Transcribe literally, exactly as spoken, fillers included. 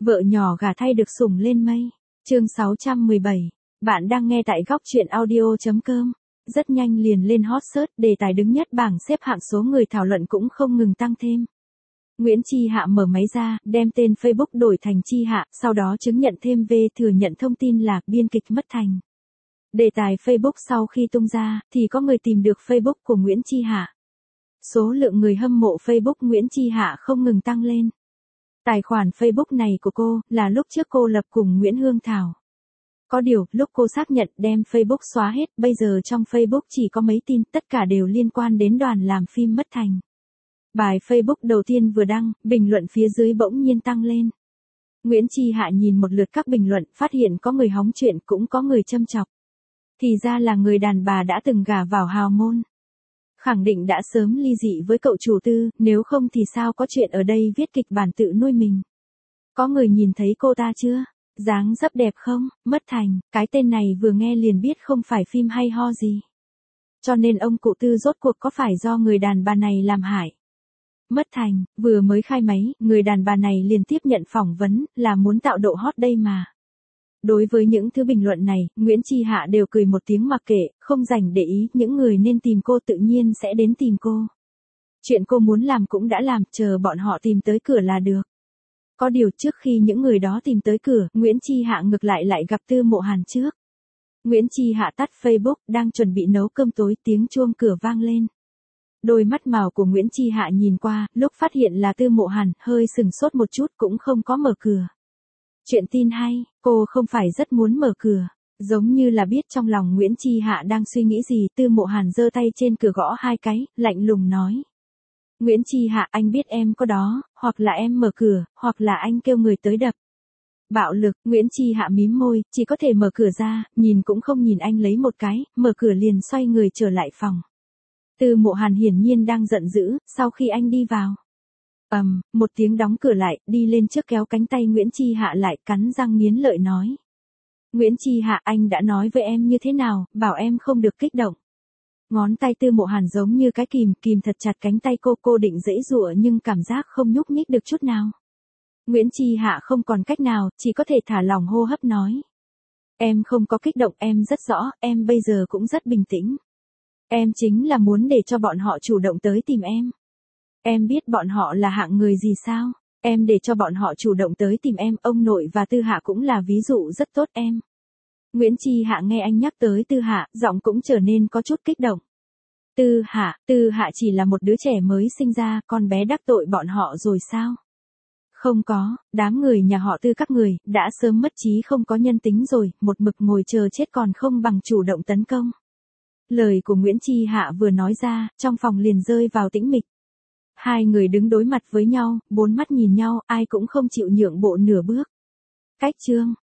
Vợ nhỏ gả thay được sủng lên mây. Chương sáu trăm mười bảy. Bạn đang nghe tại góc truyện audio chấm com. Rất nhanh liền lên hot search, đề tài đứng nhất bảng xếp hạng, số người thảo luận cũng không ngừng tăng thêm. Nguyễn Chi Hạ mở máy ra, đem tên Facebook đổi thành Chi Hạ, sau đó chứng nhận thêm V thừa nhận thông tin là biên kịch Mất Thành. Đề tài Facebook sau khi tung ra, thì có người tìm được Facebook của Nguyễn Chi Hạ. Số lượng người hâm mộ Facebook Nguyễn Chi Hạ không ngừng tăng lên. Tài khoản Facebook này của cô, là lúc trước cô lập cùng Nguyễn Hương Thảo. Có điều, lúc cô xác nhận đem Facebook xóa hết, bây giờ trong Facebook chỉ có mấy tin, tất cả đều liên quan đến đoàn làm phim Mất Thành. Bài Facebook đầu tiên vừa đăng, bình luận phía dưới bỗng nhiên tăng lên. Nguyễn Chi Hạ nhìn một lượt các bình luận, phát hiện có người hóng chuyện cũng có người châm chọc. Thì ra là người đàn bà đã từng gả vào hào môn. Khẳng định đã sớm ly dị với cậu chủ Tư, nếu không thì sao có chuyện ở đây viết kịch bản tự nuôi mình. Có người nhìn thấy cô ta chưa? Dáng dấp đẹp không? Mất Thành, cái tên này vừa nghe liền biết không phải phim hay ho gì. Cho nên ông cụ Tư rốt cuộc có phải do người đàn bà này làm hại? Mất Thành, vừa mới khai máy, người đàn bà này liền tiếp nhận phỏng vấn, là muốn tạo độ hot đây mà. Đối với những thứ bình luận này, Nguyễn Chi Hạ đều cười một tiếng mặc kệ, không rảnh để ý, những người nên tìm cô tự nhiên sẽ đến tìm cô. Chuyện cô muốn làm cũng đã làm, chờ bọn họ tìm tới cửa là được. Có điều trước khi những người đó tìm tới cửa, Nguyễn Chi Hạ ngược lại lại gặp Tư Mộ Hàn trước. Nguyễn Chi Hạ tắt Facebook, đang chuẩn bị nấu cơm tối, tiếng chuông cửa vang lên. Đôi mắt màu của Nguyễn Chi Hạ nhìn qua, lúc phát hiện là Tư Mộ Hàn, hơi sừng sốt một chút cũng không có mở cửa. Chuyện tin hay, cô không phải rất muốn mở cửa. Giống như là biết trong lòng Nguyễn Chi Hạ đang suy nghĩ gì, Tư Mộ Hàn giơ tay trên cửa gõ hai cái, lạnh lùng nói. Nguyễn Chi Hạ, anh biết em có đó, hoặc là em mở cửa, hoặc là anh kêu người tới đập. Bạo lực, Nguyễn Chi Hạ mím môi, chỉ có thể mở cửa ra, nhìn cũng không nhìn anh lấy một cái, mở cửa liền xoay người trở lại phòng. Tư Mộ Hàn hiển nhiên đang giận dữ, sau khi anh đi vào. Ầm, um, một tiếng đóng cửa lại, đi lên trước kéo cánh tay Nguyễn Chi Hạ lại, cắn răng nghiến lợi nói. Nguyễn Chi Hạ, anh đã nói với em như thế nào, bảo em không được kích động. Ngón tay Tư Mộ Hàn giống như cái kìm, kìm thật chặt cánh tay cô, cô định giãy giụa nhưng cảm giác không nhúc nhích được chút nào. Nguyễn Chi Hạ không còn cách nào, chỉ có thể thả lỏng hô hấp nói. Em không có kích động, em rất rõ, em bây giờ cũng rất bình tĩnh. Em chính là muốn để cho bọn họ chủ động tới tìm em. Em biết bọn họ là hạng người gì sao? Em để cho bọn họ chủ động tới tìm em, ông nội và Tư Hạ cũng là ví dụ rất tốt em. Nguyễn Chi Hạ nghe anh nhắc tới Tư Hạ, giọng cũng trở nên có chút kích động. Tư Hạ, Tư Hạ chỉ là một đứa trẻ mới sinh ra, con bé đắc tội bọn họ rồi sao? Không có, đám người nhà họ Tư các người, đã sớm mất trí không có nhân tính rồi, một mực ngồi chờ chết còn không bằng chủ động tấn công. Lời của Nguyễn Chi Hạ vừa nói ra, trong phòng liền rơi vào tĩnh mịch. Hai người đứng đối mặt với nhau, bốn mắt nhìn nhau, ai cũng không chịu nhượng bộ nửa bước. Cách chương,